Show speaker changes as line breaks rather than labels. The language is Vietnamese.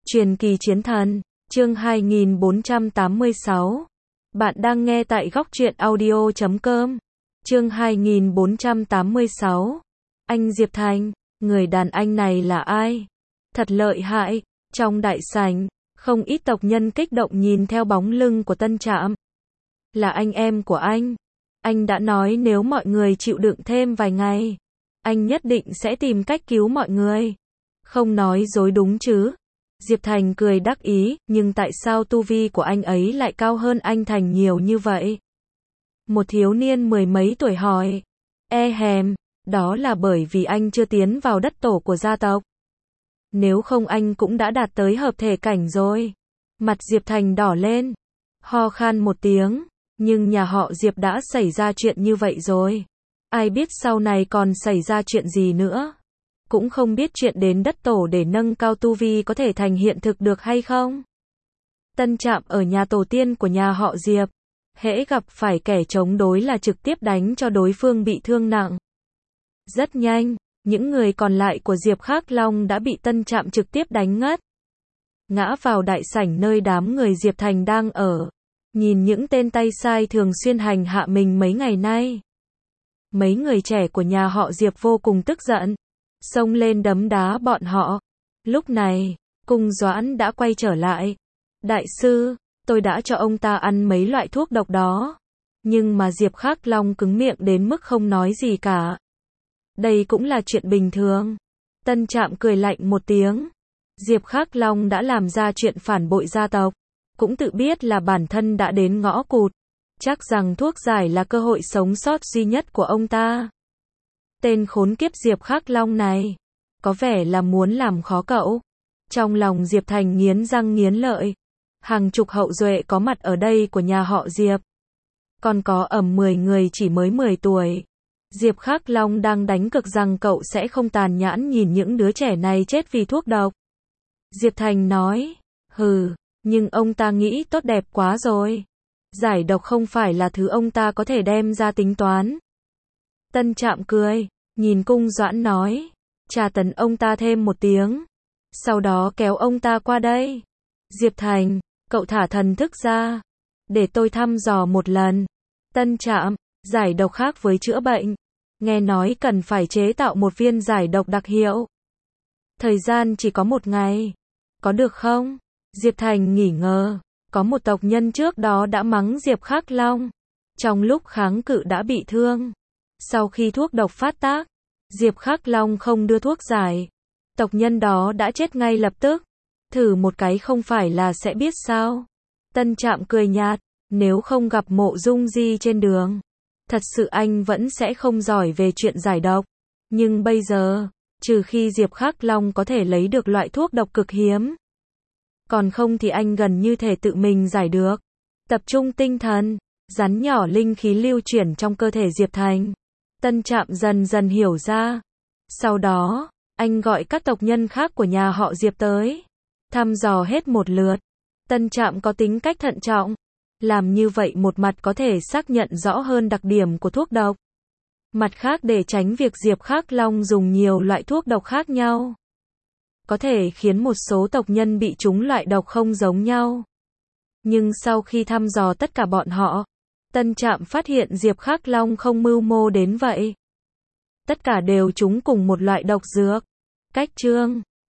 Truyền kỳ chiến thần, chương 2486. Bạn đang nghe tại góc truyện audio.com. Chương 2486. Anh Diệp Thành, người đàn anh này là ai? Thật lợi hại. Trong đại sảnh, không ít tộc nhân kích động nhìn theo bóng lưng của Tân Trạm. Là anh em của anh. Anh đã nói nếu mọi người chịu đựng thêm vài ngày, anh nhất định sẽ tìm cách cứu mọi người. Không nói dối đúng chứ? Diệp Thành cười đắc ý, nhưng tại sao tu vi của anh ấy lại cao hơn anh Thành nhiều như vậy? Một thiếu niên mười mấy tuổi hỏi. Đó là bởi vì anh chưa tiến vào đất tổ của gia tộc. Nếu không anh cũng đã đạt tới hợp thể cảnh rồi. Mặt Diệp Thành đỏ lên, ho khan một tiếng, nhưng nhà họ Diệp đã xảy ra chuyện như vậy rồi. Ai biết sau này còn xảy ra chuyện gì nữa. Cũng không biết chuyện đến đất tổ để nâng cao tu vi có thể thành hiện thực được hay không. Tân Trạm ở nhà tổ tiên của nhà họ Diệp. Hễ gặp phải kẻ chống đối là trực tiếp đánh cho đối phương bị thương nặng. Rất nhanh, những người còn lại của Diệp Khắc Long đã bị Tân Trạm trực tiếp đánh ngất. Ngã vào đại sảnh nơi đám người Diệp Thành đang ở. Nhìn những tên tay sai thường xuyên hành hạ mình mấy ngày nay. Mấy người trẻ của nhà họ Diệp vô cùng tức giận. Xông lên đấm đá bọn họ. Lúc này, Cung Doãn đã quay trở lại. Đại sư, tôi đã cho ông ta ăn mấy loại thuốc độc đó. Nhưng mà Diệp Khắc Long cứng miệng đến mức không nói gì cả. Đây cũng là chuyện bình thường. Tân Trạm cười lạnh một tiếng. Diệp Khắc Long đã làm ra chuyện phản bội gia tộc. Cũng tự biết là bản thân đã đến ngõ cụt. Chắc rằng thuốc giải là cơ hội sống sót duy nhất của ông ta. Tên khốn kiếp Diệp Khắc Long này, có vẻ là muốn làm khó cậu. Trong lòng Diệp Thành nghiến răng nghiến lợi. Hàng chục hậu duệ có mặt ở đây của nhà họ Diệp. Còn có 10 người chỉ mới 10 tuổi. Diệp Khắc Long đang đánh cược rằng cậu sẽ không tàn nhẫn nhìn những đứa trẻ này chết vì thuốc độc. Diệp Thành nói, nhưng ông ta nghĩ tốt đẹp quá rồi. Giải độc không phải là thứ ông ta có thể đem ra tính toán. Tân Trạm cười, nhìn Cung Doãn nói, tra tấn ông ta thêm một tiếng. Sau đó kéo ông ta qua đây. Diệp Thành, cậu thả thần thức ra. Để tôi thăm dò một lần. Tân Trạm, giải độc khác với chữa bệnh. Nghe nói cần phải chế tạo một viên giải độc đặc hiệu. Thời gian chỉ có 1 ngày. Có được không? Diệp Thành nghỉ ngờ. Có một tộc nhân trước đó đã mắng Diệp Khắc Long. Trong lúc kháng cự đã bị thương. Sau khi thuốc độc phát tác, Diệp Khắc Long không đưa thuốc giải. Tộc nhân đó đã chết ngay lập tức. Thử một cái không phải là sẽ biết sao. Tân Trạm cười nhạt, nếu không gặp Mộ Dung Di trên đường. Thật sự anh vẫn sẽ không giỏi về chuyện giải độc. Nhưng bây giờ, trừ khi Diệp Khắc Long có thể lấy được loại thuốc độc cực hiếm. Còn không thì anh gần như thể tự mình giải được. Tập trung tinh thần, rắn nhỏ linh khí lưu chuyển trong cơ thể Diệp Thành. Tân Trạm dần dần hiểu ra. Sau đó, anh gọi các tộc nhân khác của nhà họ Diệp tới. Thăm dò hết một lượt. Tân Trạm có tính cách thận trọng. Làm như vậy một mặt có thể xác nhận rõ hơn đặc điểm của thuốc độc. Mặt khác để tránh việc Diệp Khắc Long dùng nhiều loại thuốc độc khác nhau. Có thể khiến một số tộc nhân bị trúng loại độc không giống nhau. Nhưng sau khi thăm dò tất cả bọn họ, Tân Trạm phát hiện Diệp Khắc Long không mưu mô đến vậy. Tất cả đều trúng cùng một loại độc dược. Cách chương